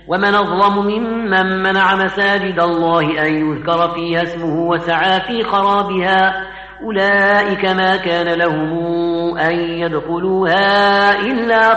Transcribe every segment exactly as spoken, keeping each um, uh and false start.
ومن أظلم ممن منع مساجد الله أن يذكر فيها اسمه وسعى في خرابها أولئك ما كان لهم أن يدخلوها إلا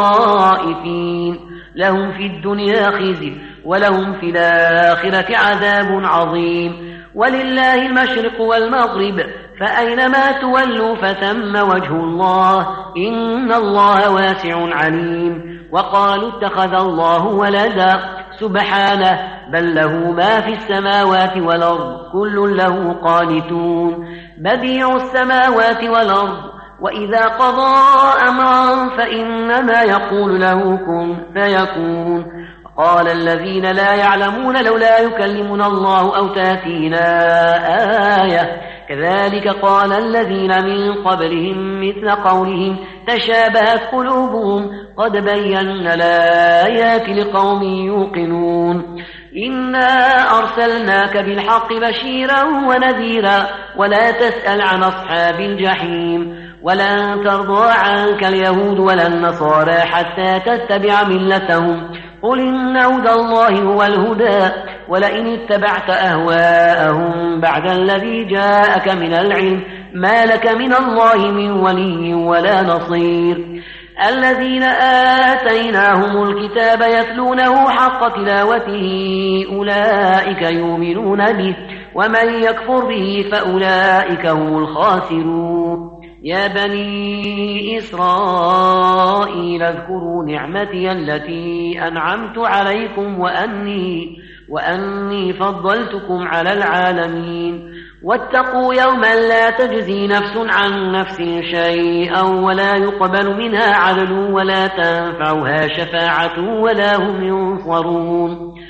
خائفين لهم في الدنيا خزي ولهم في الآخرة عذاب عظيم ولله المشرق والمغرب فأينما تولوا فثم وجه الله إن الله واسع عليم وقالوا اتخذ الله ولدا سبحانه بل له ما في السماوات والأرض كل له قانتون بديع السماوات والأرض وإذا قضى أمرا فإنما يقول له كن فيكون قال الذين لا يعلمون لولا يكلمنا الله أو تأتينا آية كذلك قال الذين من قبلهم مثل قولهم تشابهت قلوبهم قد بينا الآيات لقوم يوقنون إنا أرسلناك بالحق بشيرا ونذيرا ولا تسأل عن أصحاب الجحيم ولن ترضى عنك اليهود ولا النصارى حتى تتبع ملتهم قل إن هدى الله هو الهدى ولئن اتبعت أهواءهم بعد الذي جاءك من العلم ما لك من الله من ولي ولا نصير الذين آتيناهم الكتاب يتلونه حق تلاوته أولئك يؤمنون به ومن يكفر به فأولئك هم الخاسرون يا بني إسرائيل اذكروا نعمتي التي أنعمت عليكم وأني, وأني فضلتكم على العالمين واتقوا يوما لا تجزي نفس عن نفس شيئا ولا يقبل منها عدل ولا تنفعها شفاعة ولا هم ينصرون